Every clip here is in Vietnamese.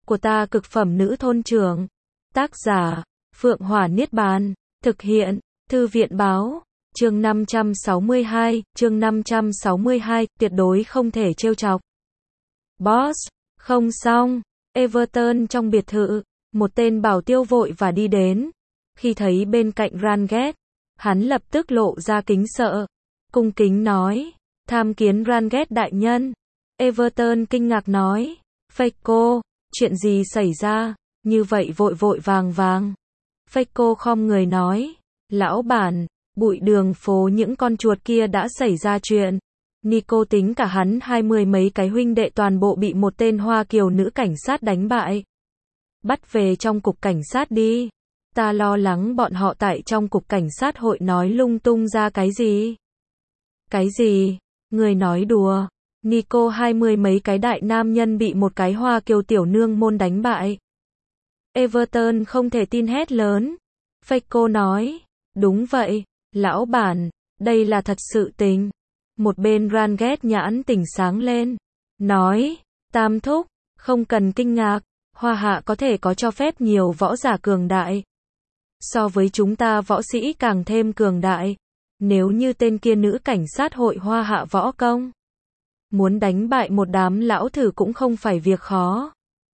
của ta cực phẩm nữ thôn trưởng. Tác giả, Phượng Hỏa Niết Bàn. Thực hiện, Thư viện Báo. Chương 562, tuyệt đối không thể trêu chọc. Boss, không xong. Everton trong biệt thự, một tên bảo tiêu vội và đi đến. Khi thấy bên cạnh Rangers, hắn lập tức lộ ra kính sợ. Cung kính nói, tham kiến Rangers đại nhân. Everton kinh ngạc nói, Feiko, chuyện gì xảy ra, như vậy vội vội vàng vàng. Feiko khom người nói, lão bản, bụi đường phố những con chuột kia đã xảy ra chuyện. Nico tính cả hắn 20 mấy cái huynh đệ toàn bộ bị một tên Hoa Kiều nữ cảnh sát đánh bại. Bắt về trong cục cảnh sát đi. Ta lo lắng bọn họ tại trong cục cảnh sát hội nói lung tung ra cái gì. Cái gì? Người nói đùa. Nico 20 mấy cái đại nam nhân bị một cái Hoa Kiều tiểu nương môn đánh bại. Everton không thể tin hét lớn. Feiko nói, đúng vậy, lão bản, đây là thật sự tình. Một bên Rangers nhãn tỉnh sáng lên, nói, Tam thúc, không cần kinh ngạc, Hoa Hạ có thể có cho phép nhiều võ giả cường đại. So với chúng ta võ sĩ càng thêm cường đại. Nếu như tên kia nữ cảnh sát hội Hoa Hạ võ công, muốn đánh bại một đám lão thử cũng không phải việc khó.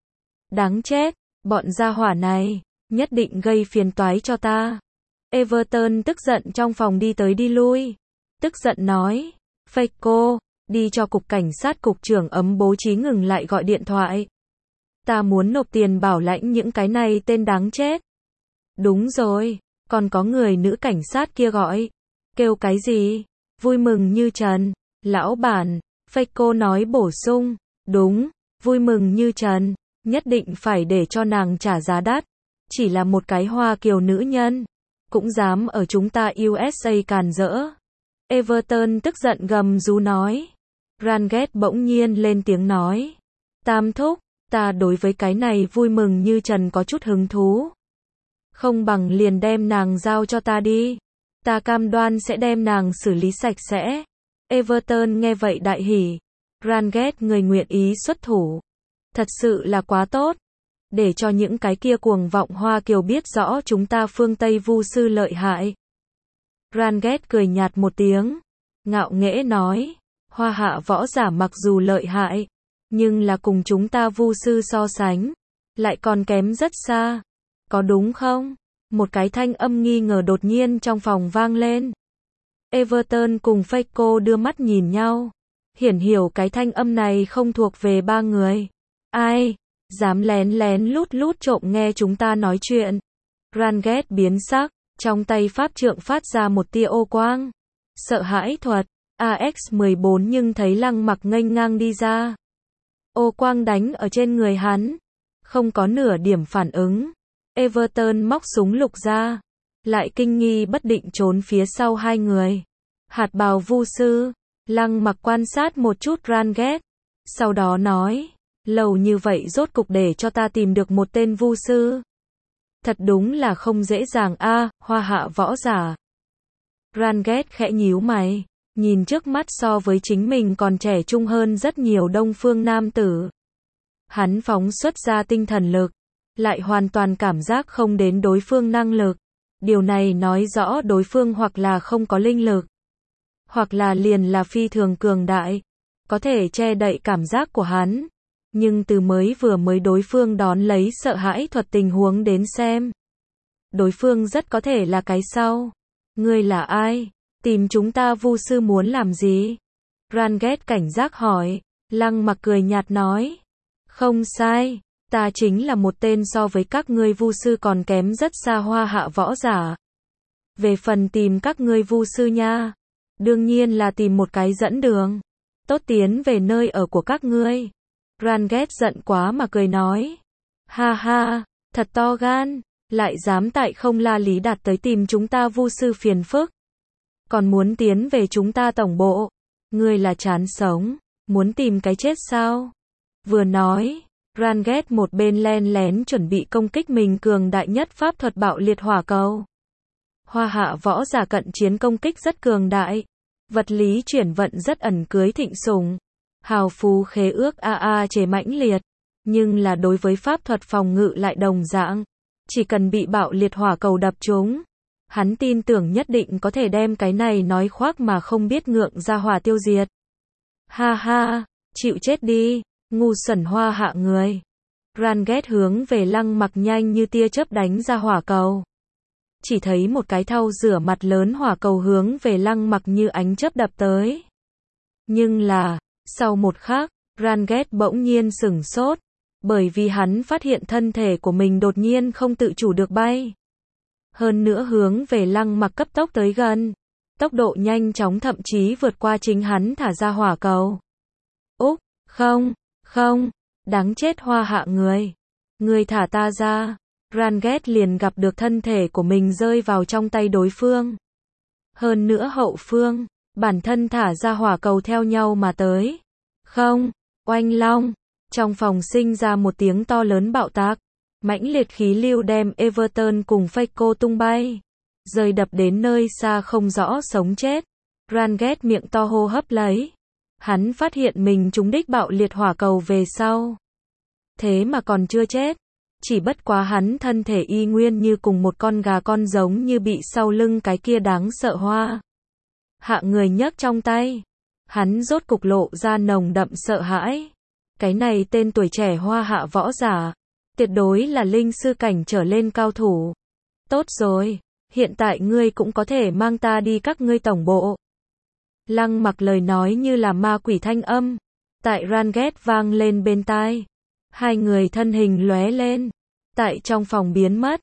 Đáng chết, bọn gia hỏa này, nhất định gây phiền toái cho ta. Everton tức giận trong phòng đi tới đi lui. Tức giận nói, Feiko, đi cho cục cảnh sát cục trưởng ấm bố trí ngừng lại gọi điện thoại. Ta muốn nộp tiền bảo lãnh những cái này tên đáng chết. Đúng rồi, còn có người nữ cảnh sát kia gọi. Kêu cái gì? Vui mừng như trần. Lão bản, Feiko nói bổ sung. Đúng, vui mừng như trần. Nhất định phải để cho nàng trả giá đắt. Chỉ là một cái Hoa Kiều nữ nhân. Cũng dám ở chúng ta USA càn rỡ. Everton tức giận gầm rú nói. Rangers bỗng nhiên lên tiếng nói. Tam thúc, ta đối với cái này vui mừng như trần có chút hứng thú. Không bằng liền đem nàng giao cho ta đi. Ta cam đoan sẽ đem nàng xử lý sạch sẽ. Everton nghe vậy đại hỉ. Rangers người nguyện ý xuất thủ. Thật sự là quá tốt. Để cho những cái kia cuồng vọng Hoa Kiều biết rõ chúng ta phương Tây vu sư lợi hại. Rangers cười nhạt một tiếng. Ngạo nghễ nói. Hoa Hạ võ giả mặc dù lợi hại. Nhưng là cùng chúng ta vu sư so sánh. Lại còn kém rất xa. Có đúng không? Một cái thanh âm nghi ngờ đột nhiên trong phòng vang lên. Everton cùng Feiko đưa mắt nhìn nhau. Hiển hiểu cái thanh âm này không thuộc về ba người. Ai? Dám lén lén lút lút trộm nghe chúng ta nói chuyện. Rangers biến sắc. Trong tay pháp trượng phát ra một tia ô quang. Sợ hãi thuật. AX-14 nhưng thấy Lăng Mặc nghênh ngang đi ra. Ô quang đánh ở trên người hắn. Không có nửa điểm phản ứng. Everton móc súng lục ra. Lại kinh nghi bất định trốn phía sau hai người. Hạt bào vu sư. Lăng Mặc quan sát một chút Rangers. Sau đó nói. Lâu như vậy rốt cục để cho ta tìm được một tên vu sư. Thật đúng là không dễ dàng a, Hoa Hạ võ giả. Rangers khẽ nhíu mày. Nhìn trước mắt so với chính mình còn trẻ trung hơn rất nhiều đông phương nam tử. Hắn phóng xuất ra tinh thần lực. Lại hoàn toàn cảm giác không đến đối phương năng lực. Điều này nói rõ đối phương hoặc là không có linh lực. Hoặc là liền là phi thường cường đại. Có thể che đậy cảm giác của hắn. Nhưng từ vừa mới đối phương đón lấy sợ hãi thuật tình huống đến xem. Đối phương rất có thể là cái sau. Ngươi là ai? Tìm chúng ta vu sư muốn làm gì? Rangers cảnh giác hỏi. Lăng Mặc cười nhạt nói. Không sai. Ta chính là một tên so với các ngươi vu sư còn kém rất xa Hoa Hạ võ giả. Về phần tìm các ngươi vu sư nha. Đương nhiên là tìm một cái dẫn đường. Tốt tiến về nơi ở của các ngươi. Rangers giận quá mà cười nói. Ha ha, thật to gan. Lại dám tại không La Lý Đạt tới tìm chúng ta vu sư phiền phức. Còn muốn tiến về chúng ta tổng bộ. Ngươi là chán sống. Muốn tìm cái chết sao? Vừa nói. Rangers một bên len lén chuẩn bị công kích mình cường đại nhất pháp thuật bạo liệt hỏa cầu. Hoa Hạ võ giả cận chiến công kích rất cường đại. Vật lý chuyển vận rất ẩn cưới thịnh sủng. Hào phú khế ước AA chế mãnh liệt. Nhưng là đối với pháp thuật phòng ngự lại đồng dạng. Chỉ cần bị bạo liệt hỏa cầu đập trúng, hắn tin tưởng nhất định có thể đem cái này nói khoác mà không biết ngượng ra hỏa tiêu diệt. Ha ha, chịu chết đi, ngu xuẩn hoa hạ người. Ranget hướng về Lăng Mặc nhanh như tia chớp đánh ra hỏa cầu. Chỉ thấy một cái thau rửa mặt lớn hỏa cầu hướng về Lăng Mặc như ánh chớp đập tới. Nhưng là, sau một khắc, Ranget bỗng nhiên sửng sốt, bởi vì hắn phát hiện thân thể của mình đột nhiên không tự chủ được bay. Hơn nữa hướng về Lăng Mặc cấp tốc tới gần. Tốc độ nhanh chóng thậm chí vượt qua chính hắn thả ra hỏa cầu. Úc, không, đáng chết hoa hạ người. Người thả ta ra. Ranget liền gặp được thân thể của mình rơi vào trong tay đối phương. Hơn nữa hậu phương, bản thân thả ra hỏa cầu theo nhau mà tới. Không, oanh long. Trong phòng sinh ra một tiếng to lớn bạo tạc. Mãnh liệt khí lưu đem Everton cùng Faco tung bay. Rơi đập đến nơi xa không rõ sống chết. Ranget miệng to hô hấp lấy. Hắn phát hiện mình trúng đích bạo liệt hỏa cầu về sau. Thế mà còn chưa chết. Chỉ bất quá hắn thân thể y nguyên như cùng một con gà con giống như bị sau lưng cái kia đáng sợ hoa hạ người nhấc trong tay. Hắn rốt cục lộ ra nồng đậm sợ hãi. Cái này tên tuổi trẻ hoa hạ võ giả. Tuyệt đối là linh sư cảnh trở lên cao thủ. Tốt rồi. Hiện tại ngươi cũng có thể mang ta đi các ngươi tổng bộ. Lăng Mặc lời nói như là ma quỷ thanh âm. Tại Ranget vang lên bên tai. Hai người thân hình lóe lên. Tại trong phòng biến mất.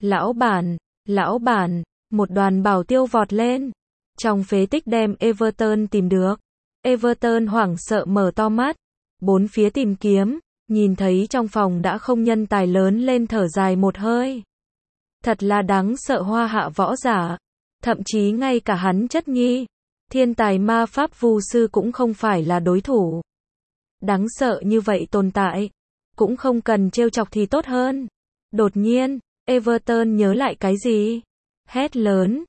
Lão bản, một đoàn bảo tiêu vọt lên. Trong phế tích đem Everton tìm được. Everton hoảng sợ mở to mắt. Bốn phía tìm kiếm. Nhìn thấy trong phòng đã không nhân tài lớn lên thở dài một hơi. Thật là đáng sợ hoa hạ võ giả. Thậm chí ngay cả hắn chất nhi. Thiên tài ma pháp vu sư cũng không phải là đối thủ. Đáng sợ như vậy tồn tại. Cũng không cần trêu chọc thì tốt hơn. Đột nhiên, Everton nhớ lại cái gì? Hét lớn.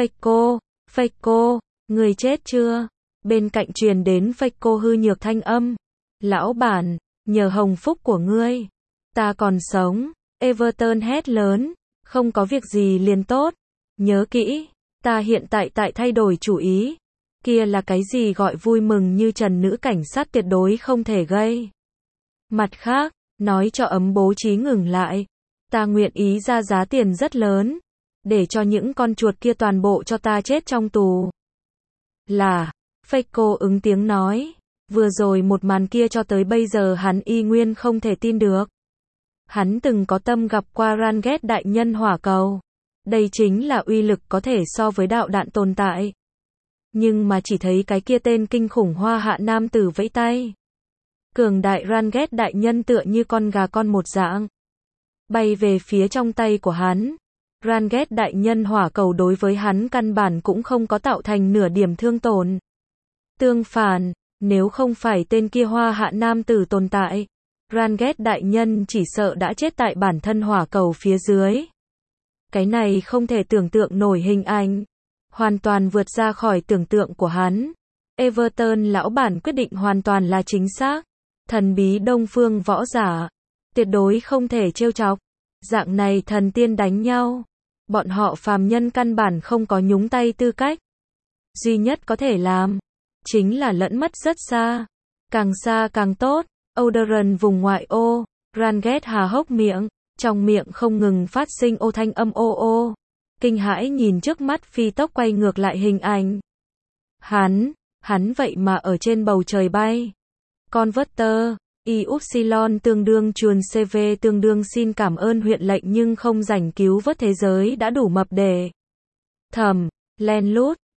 Faco, người chết chưa? Bên cạnh truyền đến Faco hư nhược thanh âm. Lão bản, nhờ hồng phúc của ngươi. Ta còn sống. Everton hét lớn. Không có việc gì liền tốt. Nhớ kỹ, ta hiện tại thay đổi chủ ý. Kia là cái gì gọi vui mừng như trần nữ cảnh sát tuyệt đối không thể gây. Mặt khác, nói cho ấm bố trí ngừng lại. Ta nguyện ý ra giá tiền rất lớn. Để cho những con chuột kia toàn bộ cho ta chết trong tù. Là, Faco ứng tiếng nói. Vừa rồi một màn kia cho tới bây giờ hắn y nguyên không thể tin được. Hắn từng có tâm gặp qua Ranget đại nhân hỏa cầu. Đây chính là uy lực có thể so với đạo đạn tồn tại. Nhưng mà chỉ thấy cái kia tên kinh khủng hoa hạ nam tử vẫy tay. Cường đại Ranget đại nhân tựa như con gà con một dạng. Bay về phía trong tay của hắn. Ranget đại nhân hỏa cầu đối với hắn căn bản cũng không có tạo thành nửa điểm thương tổn. Tương phản, nếu không phải tên kia hoa hạ nam tử tồn tại, Ranget đại nhân chỉ sợ đã chết tại bản thân hỏa cầu phía dưới. Cái này không thể tưởng tượng nổi hình ảnh. Hoàn toàn vượt ra khỏi tưởng tượng của hắn. Everton lão bản quyết định hoàn toàn là chính xác. Thần bí đông phương võ giả. Tuyệt đối không thể trêu chọc. Dạng này thần tiên đánh nhau. Bọn họ phàm nhân căn bản không có nhúng tay tư cách. Duy nhất có thể làm. Chính là lẫn mất rất xa càng tốt. Oderon vùng ngoại ô. Ranget há hốc miệng. Trong miệng không ngừng phát sinh ô thanh âm ô ô. Kinh hãi nhìn trước mắt phi tốc quay ngược lại hình ảnh. Hắn vậy mà ở trên bầu trời bay. Converter, Ypsilon tương đương chuồn CV tương đương xin cảm ơn huyện lệnh nhưng không rảnh cứu vớt thế giới đã đủ mập để. Thầm, len lút,